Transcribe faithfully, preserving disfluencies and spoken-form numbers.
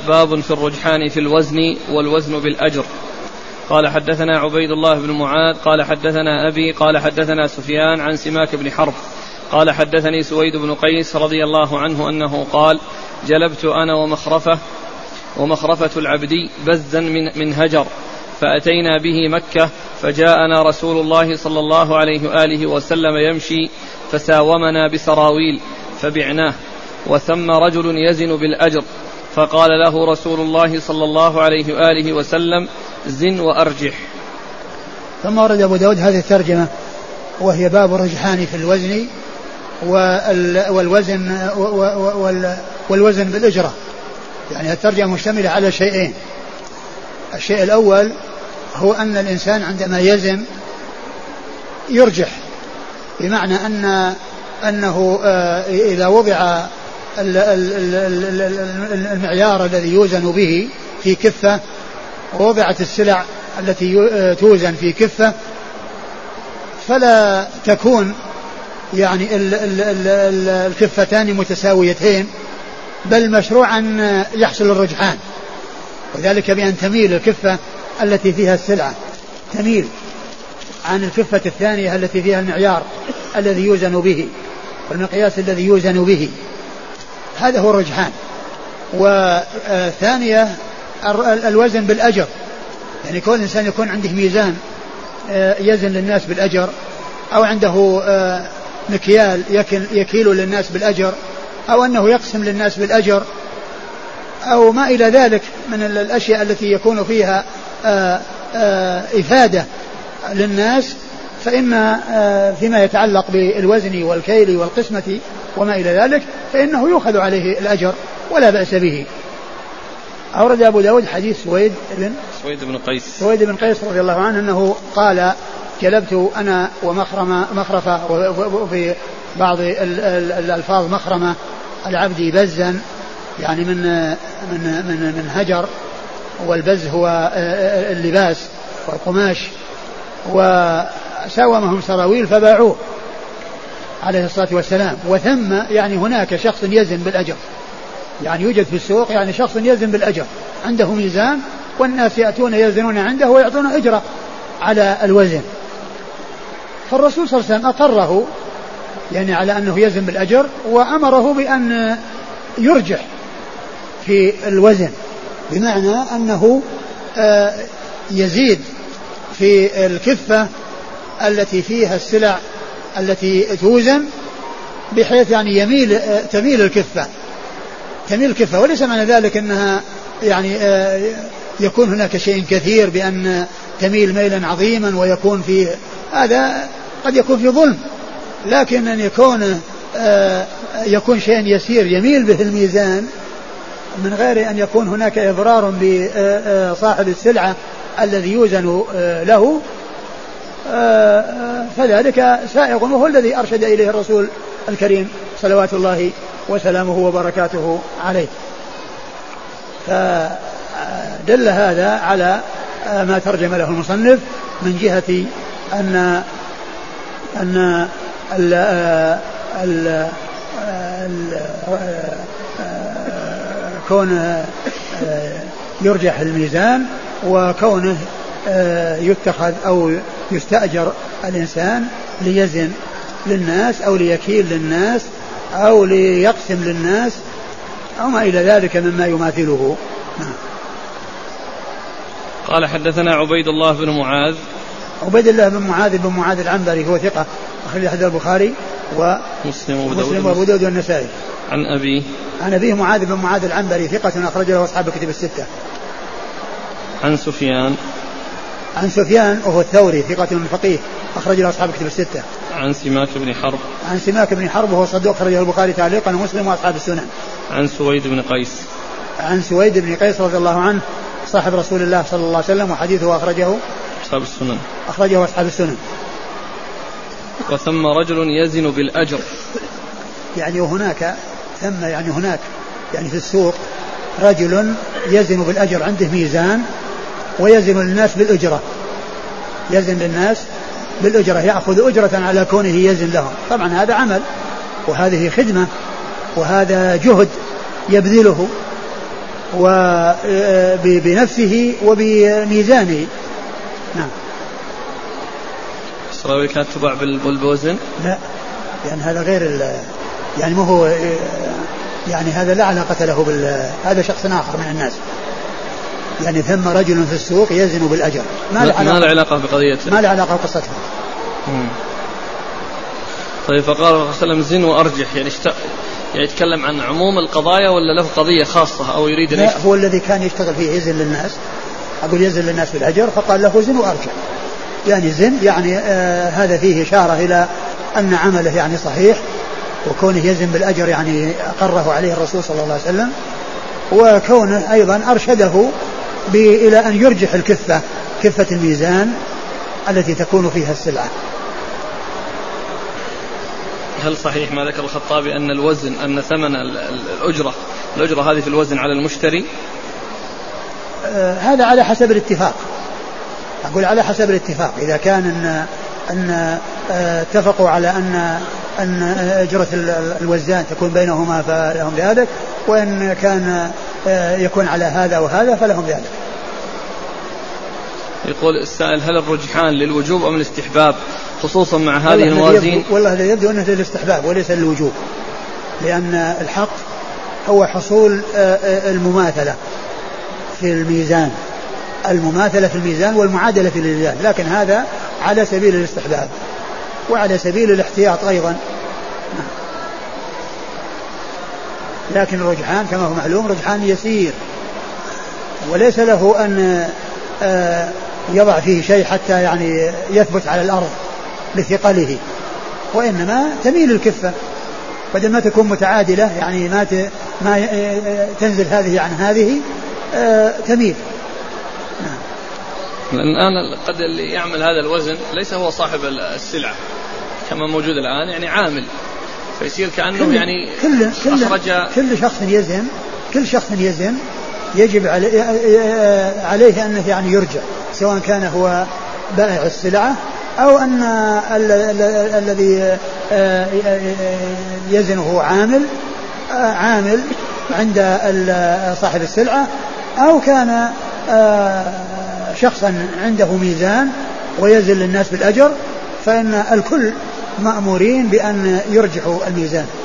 باب في الرجحان في الوزن والوزن بالأجر. قال حدثنا عبيد الله بن معاذ قال حدثنا أبي قال حدثنا سفيان عن سماك بن حرب قال حدثني سويد بن قيس رضي الله عنه أنه قال جلبت أنا ومخرفة ومخرفة العبدي بزا من, من هجر فأتينا به مكة فجاءنا رسول الله صلى الله عليه وآله وسلم يمشي فساومنا بسراويل فبعناه وثم رجل يزن بالأجر فقال له رسول الله صلى الله عليه وآله وسلم زن وأرجح. ثم ورد أبو داود هذه الترجمة وهي باب الرجحان في الوزن والوزن والوزن بالأجرة. يعني الترجمة مشتملة على شيئين. الشيء الأول هو أن الإنسان عندما يزن يرجح، بمعنى أن أنه إذا وضع المعيار الذي يوزن به في كفة ووضعت السلع التي توزن في كفة فلا تكون يعني الكفتان متساويتين، بل مشروع أن يحصل الرجحان، وذلك بأن تميل الكفة التي فيها السلعة تميل عن الكفة الثانية التي فيها المعيار الذي يوزن به والمقياس الذي يوزن به. هذا هو الرجحان. وثانية الوزن بالأجر، يعني كل إنسان يكون عنده ميزان يزن للناس بالأجر، أو عنده مكيال يكيل للناس بالأجر، أو أنه يقسم للناس بالأجر، أو ما إلى ذلك من الأشياء التي يكون فيها إفادة للناس. فإما فيما يتعلق بالوزن والكيل والقسمة وما إلى ذلك فإنه يؤخذ عليه الأجر ولا بأس به. أورد أبو داود حديث سويد بن سويد بن قيس سويد بن قيس رضي الله عنه أنه قال جلبت أنا ومخرمة مخرفة، وفي بعض الألفاظ مخرمة العبد بزا، يعني من من من من هجر، والبز هو اللباس والقماش، وساومهم سراويل فباعوه عليه الصلاة والسلام. وثم يعني هناك شخص يزن بالأجر، يعني يوجد في السوق يعني شخص يزن بالأجر، عنده ميزان والناس يأتون يزنون عنده ويعطون أجرة على الوزن. فالرسول صلى الله عليه وسلم أقره يعني على أنه يزن بالأجر، وأمره بأن يرجح في الوزن، بمعنى أنه يزيد في الكفة التي فيها السلع التي توزن، بحيث يعني يميل تميل الكفة تميل الكفة وليس معنى ذلك أنها يعني يكون هناك شيء كثير بأن تميل ميلا عظيما ويكون في هذا قد يكون في ظلم، لكن أن يكون يكون شيء يسير يميل به الميزان من غير أن يكون هناك إضرار بصاحب السلعة الذي يوزن له، فذلك سائغ، وهو الذي أرشد إليه الرسول الكريم صلوات الله وسلامه وبركاته عليه. فدل هذا على ما ترجم له المصنف من جهة أن أن ال ال كونه يرجح الميزان، وكونه يتخذ أو يستأجر الإنسان ليزن للناس أو ليكيل للناس أو ليقسم للناس أو ما إلى ذلك مما يماثله. قال حدثنا عبيد الله بن معاذ عبيد الله بن معاذ بن معاذ العنبري هو ثقة أخرج حديث البخاري ومسلم وأبو داود والنسائي. عن أبيه عن أبيه معاذ بن معاذ العنبري ثقة أخرج له أصحاب الكتب الستة. عن سفيان عن سفيان وهو الثوري ثقة فقيه أخرج له أصحاب الكتب الستة. عن سماك بن حرب عن سماك بن حرب وهو صدوق أخرجه البخاري تعليقا ومسلم وأصحاب السنن. عن سويد بن قيس عن سويد بن قيس رضي الله عنه صاحب رسول الله صلى الله عليه وسلم، وحديثه أخرجه أصحاب السنن أخرجه أصحاب السنن. وثم رجل يزن بالأجر، يعني وهناك ثم يعني هناك يعني في السوق رجل يزن بالأجر، عنده ميزان ويزن للناس بالأجرة، يزن للناس بالأجرة، يأخذ أجرة على كونه يزن لهم. طبعا هذا عمل وهذه خدمة وهذا جهد يبذله، وبنفسه وبميزانه. نعم. السراويل كانت تباع بالوزن؟ لا، يعني هذا غير يعني ما هو يعني هذا لا علاقة له بال هذا شخص آخر من الناس. يعني ثم رجل في السوق يزن بالأجر، ما له علاقة, علاقة بقضيته، ما له علاقة بقصتها. طيب فقال صلى الله عليه وسلم زن وأرجح، يعني اشت... يعني يتكلم عن عموم القضايا ولا له قضية خاصة أو يريد لا هو الذي كان يشتغل فيه يزن للناس، أقول يزن للناس بالأجر، فقال له زن وأرجح. يعني زن يعني آه هذا فيه إشارة إلى أن عمله يعني صحيح، وكونه يزن بالأجر يعني أقره عليه الرسول صلى الله عليه وسلم، وكونه أيضا أرشده إلى أن يرجح الكفة، كفة الميزان التي تكون فيها السلعة. هل صحيح ما ذكر الخطابي أن الوزن أن ثمن الأجرة الأجرة هذه في الوزن على المشتري؟ آه هذا على حسب الاتفاق، أقول على حسب الاتفاق. إذا كان أن أن اتفقوا على أن أن أجرة الوزان تكون بينهما فلهم ذلك، وإن كان يكون على هذا وهذا فلهم ذلك. يقول السائل هل الرجحان للوجوب أم الاستحباب خصوصا مع هذه الموازين؟ والله الذي يبدو أنه للاستحباب وليس للوجوب، لأن الحق هو حصول المماثلة في الميزان، المماثلة في الميزان والمعادلة في الميزان، لكن هذا على سبيل الاستحباب وعلى سبيل الاحتياط أيضا. لكن الرجحان كما هو معلوم رجحان يسير، وليس له أن يضع فيه شيء حتى يعني يثبت على الأرض لثقله، وإنما تميل الكفة بدل ما تكون متعادلة، يعني ما ما تنزل هذه عن هذه تميل. الآن قد اللي يعمل هذا الوزن ليس هو صاحب السلعة كما موجود الآن، يعني عامل، فيصير كأنه كل يعني كل أخرج كل شخص يزن كل شخص يزن يجب عليه أنه يعني يرجع، سواء كان هو بائع السلعة أو أن الذي يزن هو عامل عامل عند صاحب السلعة، أو كان شخصا عنده ميزان ويزن للناس بالأجر، فإن الكل مأمورين بأن يرجحوا الميزان.